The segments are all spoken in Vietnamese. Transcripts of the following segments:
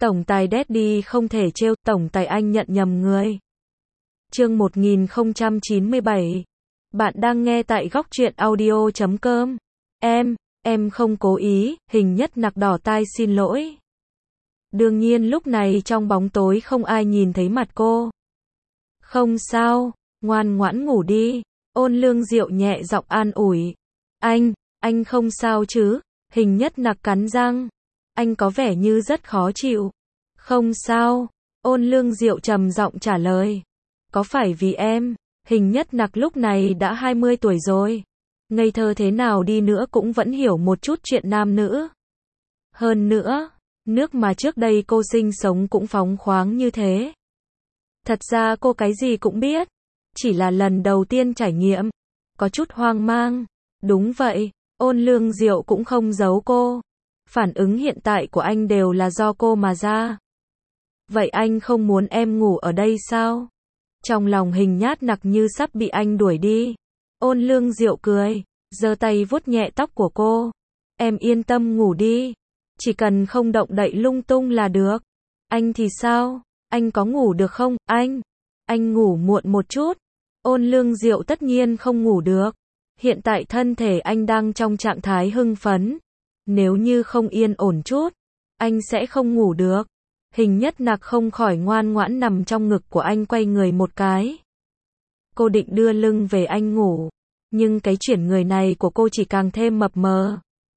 Tổng tài Daddy không thể trêu, tổng tài anh nhận nhầm người. Chương 1097. Bạn đang nghe tại góc truyện audio.com. Em không cố ý, Hình Nhất Nặc đỏ tai xin lỗi. Đương nhiên lúc này trong bóng tối không ai nhìn thấy mặt cô. Không sao, ngoan ngoãn ngủ đi. Ôn Lương Diệu nhẹ giọng an ủi. Anh không sao chứ? Hình Nhất Nặc cắn răng. Anh có vẻ như rất khó chịu. Không sao. Ôn Lương Diệu trầm giọng trả lời. Có phải vì em? Hình Nhất Nặc lúc này đã 20 tuổi rồi. Ngây thơ thế nào đi nữa cũng vẫn hiểu một chút chuyện nam nữ. Hơn nữa, nước mà trước đây cô sinh sống cũng phóng khoáng như thế. Thật ra cô cái gì cũng biết. Chỉ là lần đầu tiên trải nghiệm. Có chút hoang mang. Đúng vậy, Ôn Lương Diệu cũng không giấu cô. Phản ứng hiện tại của anh đều là do cô mà ra. Vậy anh không muốn em ngủ ở đây sao? Trong lòng Hình Nhất Nặc như sắp bị anh đuổi đi. Ôn Lương Diệu cười, giơ tay vuốt nhẹ tóc của cô. Em yên tâm ngủ đi. Chỉ cần không động đậy lung tung là được. Anh thì sao? Anh có ngủ được không? Anh ngủ muộn một chút. Ôn Lương Diệu tất nhiên không ngủ được. Hiện tại thân thể anh đang trong trạng thái hưng phấn. Nếu như không yên ổn chút, anh sẽ không ngủ được. Hình Nhất Nặc không khỏi ngoan ngoãn nằm trong ngực của anh quay người một cái. Cô định đưa lưng về anh ngủ, nhưng cái chuyển người này của cô chỉ càng thêm mập mờ.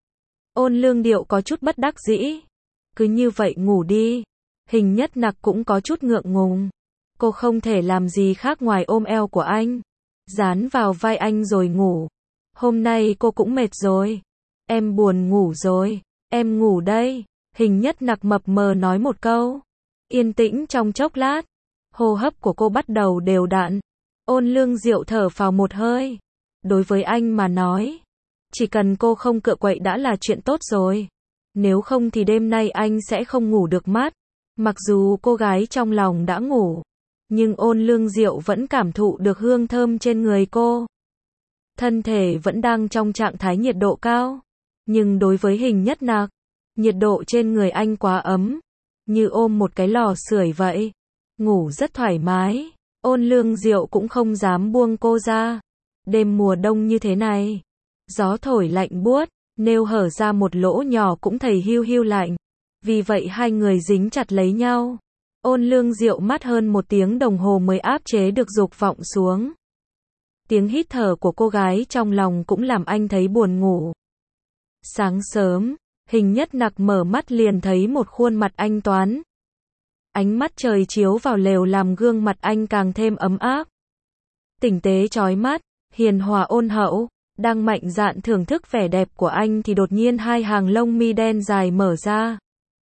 Ôn Lương Điệu có chút bất đắc dĩ. Cứ như vậy ngủ đi. Hình Nhất Nặc cũng có chút ngượng ngùng. Cô không thể làm gì khác ngoài ôm eo của anh, dán vào vai anh rồi ngủ. Hôm nay cô cũng mệt rồi. Em buồn ngủ rồi. Em ngủ đây. Hình Nhất Nặc mập mờ nói một câu. Yên tĩnh trong chốc lát. Hô hấp của cô bắt đầu đều đặn. Ôn Lương Diệu thở phào một hơi. Đối với anh mà nói, chỉ cần cô không cựa quậy đã là chuyện tốt rồi. Nếu không thì đêm nay anh sẽ không ngủ được mắt. Mặc dù cô gái trong lòng đã ngủ, nhưng Ôn Lương Diệu vẫn cảm thụ được hương thơm trên người cô. Thân thể vẫn đang trong trạng thái nhiệt độ cao. Nhưng đối với Hình Nhất Nặc, nhiệt độ trên người anh quá ấm, như ôm một cái lò sưởi vậy. Ngủ rất thoải mái. Ôn Lương Diệu cũng không dám buông cô ra. Đêm mùa đông như thế này, gió thổi lạnh buốt, nêu hở ra một lỗ nhỏ cũng thấy hiu hiu lạnh. Vì vậy hai người dính chặt lấy nhau. Ôn Lương Diệu mất hơn 1 tiếng đồng hồ mới áp chế được dục vọng xuống. Tiếng hít thở của cô gái trong lòng cũng làm anh thấy buồn ngủ. Sáng sớm, Hình Nhất Nặc mở mắt liền thấy một khuôn mặt anh tuấn. Ánh mắt trời chiếu vào lều làm gương mặt anh càng thêm ấm áp. Tinh tế chói mắt, hiền hòa ôn hậu. Đang mạnh dạn thưởng thức vẻ đẹp của anh thì đột nhiên hai hàng lông mi đen dài mở ra.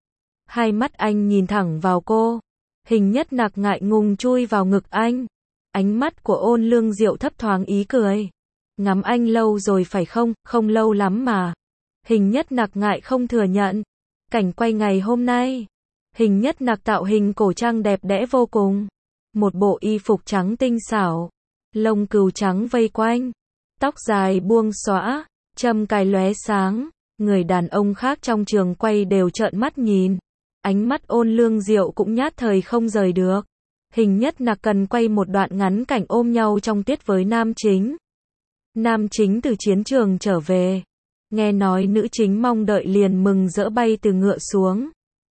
Hai mắt anh nhìn thẳng vào cô. Hình Nhất Nặc ngại ngùng chui vào ngực anh. Ánh mắt của Ôn Lương Diệu thấp thoáng ý cười. Ngắm anh lâu rồi phải không? Không lâu lắm mà. Hình Nhất Nặc ngại không thừa nhận. Cảnh quay ngày hôm nay, Hình Nhất Nặc tạo hình cổ trang đẹp đẽ vô cùng. Một bộ y phục trắng tinh xảo, lông cừu trắng vây quanh, tóc dài buông xõa, châm cài lóe sáng. Người đàn ông khác trong trường quay đều trợn mắt nhìn. Ánh mắt Ôn Lương Diệu cũng nhát thời không rời được. Hình Nhất Nặc cần quay một đoạn ngắn cảnh ôm nhau trong tuyết với nam chính. Nam chính từ chiến trường trở về. Nghe nói nữ chính mong đợi liền mừng rỡ bay từ ngựa xuống.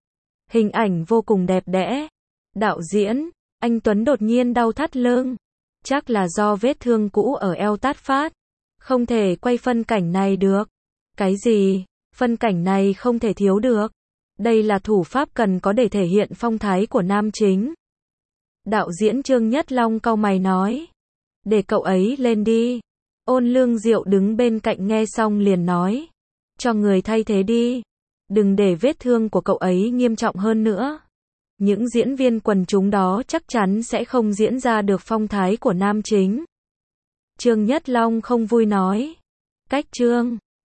Hình ảnh vô cùng đẹp đẽ. Đạo diễn, anh Tuấn đột nhiên đau thắt lưng. Chắc là do vết thương cũ ở eo tát phát. Không thể quay phân cảnh này được. Cái gì? Phân cảnh này không thể thiếu được. Đây là thủ pháp cần có để thể hiện phong thái của nam chính. Đạo diễn Trương Nhất Long cau mày nói. Để cậu ấy lên đi. Ôn Lương Diệu đứng bên cạnh nghe xong liền nói. Cho người thay thế đi. Đừng để vết thương của cậu ấy nghiêm trọng hơn nữa. Những diễn viên quần chúng đó chắc chắn sẽ không diễn ra được phong thái của nam chính. Trương Nhất Long không vui nói. Cách Trương.